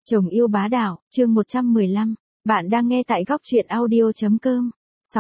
Chồng yêu bá đạo, chương 115. Bạn đang nghe tại góc truyện audio.com.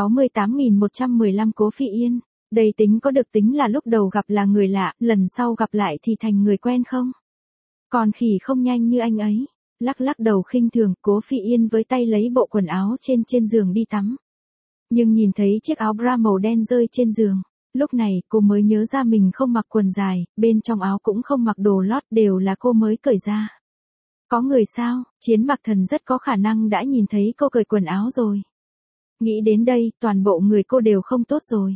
68.115 Cố Phi Yên. Đây tính có được tính là lúc đầu gặp là người lạ, lần sau gặp lại thì thành người quen không? Còn khỉ không nhanh như anh ấy. Lắc lắc đầu khinh thường, Cố Phi Yên với tay lấy bộ quần áo trên giường đi tắm. Nhưng nhìn thấy chiếc áo bra màu đen rơi trên giường. Lúc này cô mới nhớ ra mình không mặc quần dài, bên trong áo cũng không mặc đồ lót, đều là cô mới cởi ra. Có người sao, Chiến Mặc Thần rất có khả năng đã nhìn thấy cô cởi quần áo rồi. Nghĩ đến đây, toàn bộ người cô đều không tốt rồi.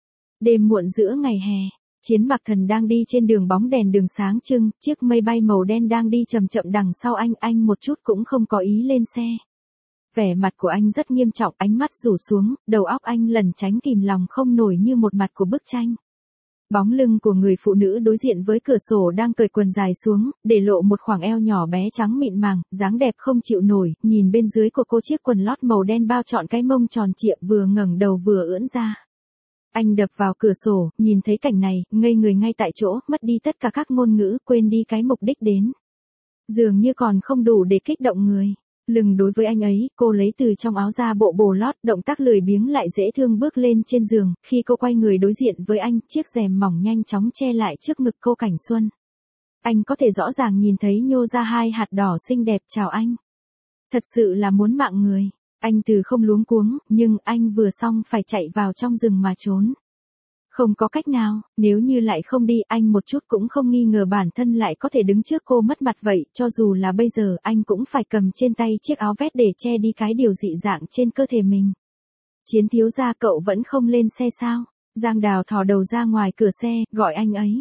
Đêm muộn giữa ngày hè, Chiến Mặc Thần đang đi trên đường bóng đèn đường sáng trưng, chiếc mây bay màu đen đang đi chậm chậm đằng sau anh một chút cũng không có ý lên xe. Vẻ mặt của anh rất nghiêm trọng, ánh mắt rủ xuống, đầu óc anh lẩn tránh kìm lòng không nổi như một mặt của bức tranh. Bóng lưng của người phụ nữ đối diện với cửa sổ đang cởi quần dài xuống, để lộ một khoảng eo nhỏ bé trắng mịn màng, dáng đẹp không chịu nổi, nhìn bên dưới của cô chiếc quần lót màu đen bao trọn cái mông tròn trịa vừa ngẩng đầu vừa ưỡn ra. Anh đập vào cửa sổ, nhìn thấy cảnh này, ngây người ngay tại chỗ, mất đi tất cả các ngôn ngữ, quên đi cái mục đích đến. Dường như còn không đủ để kích động người. Lừng đối với anh ấy, cô lấy từ trong áo ra bộ bồ lót, động tác lười biếng lại dễ thương bước lên trên giường, khi cô quay người đối diện với anh, chiếc rèm mỏng nhanh chóng che lại trước ngực cô Cảnh Xuân. Anh có thể rõ ràng nhìn thấy nhô ra hai hạt đỏ xinh đẹp chào anh. Thật sự là muốn mạng người. Anh từ không luống cuống, nhưng anh vừa xong phải chạy vào trong rừng mà trốn. Không có cách nào, nếu như lại không đi, anh một chút cũng không nghi ngờ bản thân lại có thể đứng trước cô mất mặt vậy, cho dù là bây giờ anh cũng phải cầm trên tay chiếc áo vest để che đi cái điều dị dạng trên cơ thể mình. Chiến thiếu gia, cậu vẫn không lên xe sao? Giang Đào thò đầu ra ngoài cửa xe, gọi anh ấy.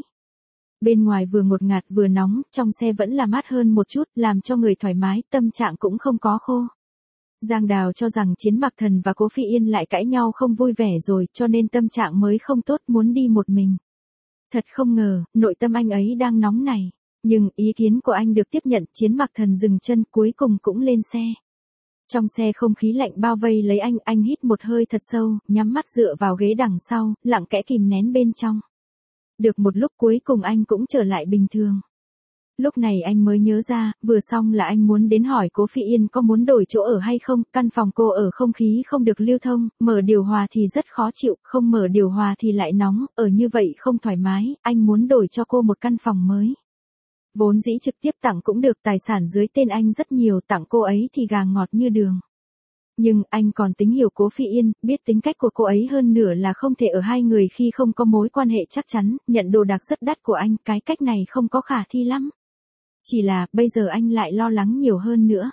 Bên ngoài vừa ngột ngạt vừa nóng, trong xe vẫn là mát hơn một chút, làm cho người thoải mái, tâm trạng cũng không có khô. Giang Đào cho rằng Chiến Mặc Thần và Cố Phi Yên lại cãi nhau không vui vẻ rồi, cho nên tâm trạng mới không tốt, muốn đi một mình. Thật không ngờ, nội tâm anh ấy đang nóng này. Nhưng ý kiến của anh được tiếp nhận, Chiến Mặc Thần dừng chân, cuối cùng cũng lên xe. Trong xe không khí lạnh bao vây lấy anh hít một hơi thật sâu, nhắm mắt dựa vào ghế đằng sau, lặng kẽ kìm nén bên trong. Được một lúc cuối cùng anh cũng trở lại bình thường. Lúc này anh mới nhớ ra, vừa xong là anh muốn đến hỏi Cố Phi Yên có muốn đổi chỗ ở hay không, căn phòng cô ở không khí không được lưu thông, mở điều hòa thì rất khó chịu, không mở điều hòa thì lại nóng, ở như vậy không thoải mái, anh muốn đổi cho cô một căn phòng mới. Vốn dĩ trực tiếp tặng cũng được, tài sản dưới tên anh rất nhiều, tặng cô ấy thì gà ngọt như đường. Nhưng anh còn tính hiểu Cố Phi Yên, biết tính cách của cô ấy hơn nửa là không thể ở hai người khi không có mối quan hệ chắc chắn, nhận đồ đạc rất đắt của anh, cái cách này không có khả thi lắm. Chỉ là, bây giờ anh lại lo lắng nhiều hơn nữa.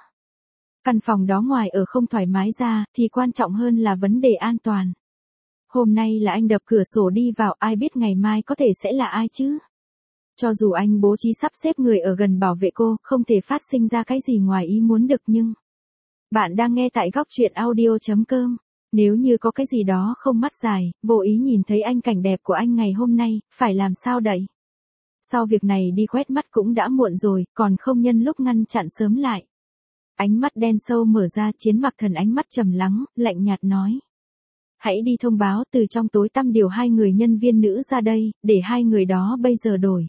Căn phòng đó ngoài ở không thoải mái ra, thì quan trọng hơn là vấn đề an toàn. Hôm nay là anh đập cửa sổ đi vào, ai biết ngày mai có thể sẽ là ai chứ? Cho dù anh bố trí sắp xếp người ở gần bảo vệ cô, không thể phát sinh ra cái gì ngoài ý muốn được nhưng... Bạn đang nghe tại góc truyện audio.com. Nếu như có cái gì đó không mắt dài, vô ý nhìn thấy anh cảnh đẹp của anh ngày hôm nay, phải làm sao đậy? Sau việc này đi quét mắt cũng đã muộn rồi, còn không nhân lúc ngăn chặn sớm lại. Ánh mắt đen sâu mở ra, Chiến Mặc Thần ánh mắt trầm lắng, lạnh nhạt nói. Hãy đi thông báo từ trong tối tăm điều 2 người nhân viên nữ ra đây, để 2 người đó bây giờ đổi.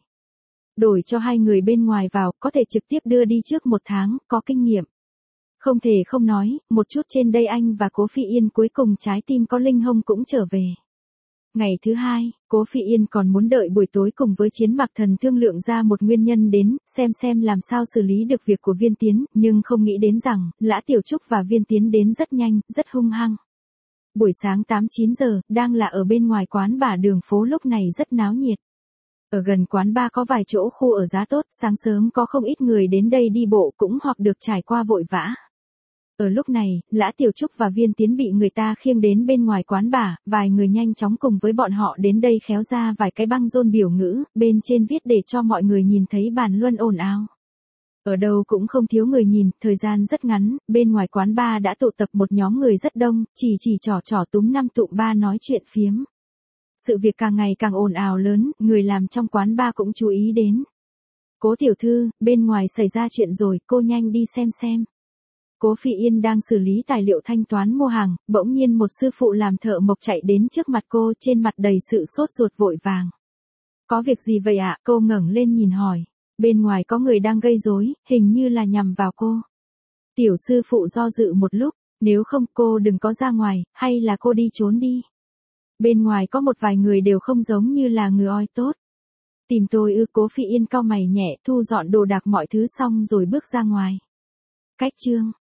Đổi cho 2 người bên ngoài vào, có thể trực tiếp đưa đi trước 1 tháng, có kinh nghiệm. Không thể không nói, một chút trên đây anh và Cố Phi Yên cuối cùng trái tim có linh hông cũng trở về. Ngày thứ 2, Cố Phi Yên còn muốn đợi buổi tối cùng với Chiến Mặc Thần thương lượng ra một nguyên nhân đến, xem làm sao xử lý được việc của Viên Tiến, nhưng không nghĩ đến rằng, Lã Tiểu Trúc và Viên Tiến đến rất nhanh, rất hung hăng. Buổi sáng 8-9 giờ, đang là ở bên ngoài quán bar đường phố lúc này rất náo nhiệt. Ở gần quán bar có vài chỗ khu ở giá tốt, sáng sớm có không ít người đến đây đi bộ cũng hoặc được trải qua vội vã. Ở lúc này, Lã Tiểu Trúc và Viên Tiến bị người ta khiêng đến bên ngoài quán bar, vài người nhanh chóng cùng với bọn họ đến đây khéo ra vài cái băng rôn biểu ngữ, bên trên viết để cho mọi người nhìn thấy bàn luận ồn ào. Ở đâu cũng không thiếu người nhìn, thời gian rất ngắn, bên ngoài quán bar đã tụ tập một nhóm người rất đông, chỉ trỏ túm năm tụm ba nói chuyện phiếm. Sự việc càng ngày càng ồn ào lớn, người làm trong quán bar cũng chú ý đến. Cố tiểu thư, bên ngoài xảy ra chuyện rồi, cô nhanh đi xem. Cố Phi Yên đang xử lý tài liệu thanh toán mua hàng, bỗng nhiên một sư phụ làm thợ mộc chạy đến trước mặt cô, trên mặt đầy sự sốt ruột vội vàng. Có việc gì vậy ạ? Cô ngẩng lên nhìn hỏi. Bên ngoài có người đang gây rối, hình như là nhằm vào cô. Tiểu sư phụ do dự một lúc, nếu không cô đừng có ra ngoài, hay là cô đi trốn đi. Bên ngoài có một vài người đều không giống như là người oi tốt. Tìm tôi ư? Cố Phi Yên cau mày nhẹ, thu dọn đồ đạc mọi thứ xong rồi bước ra ngoài. Cách chương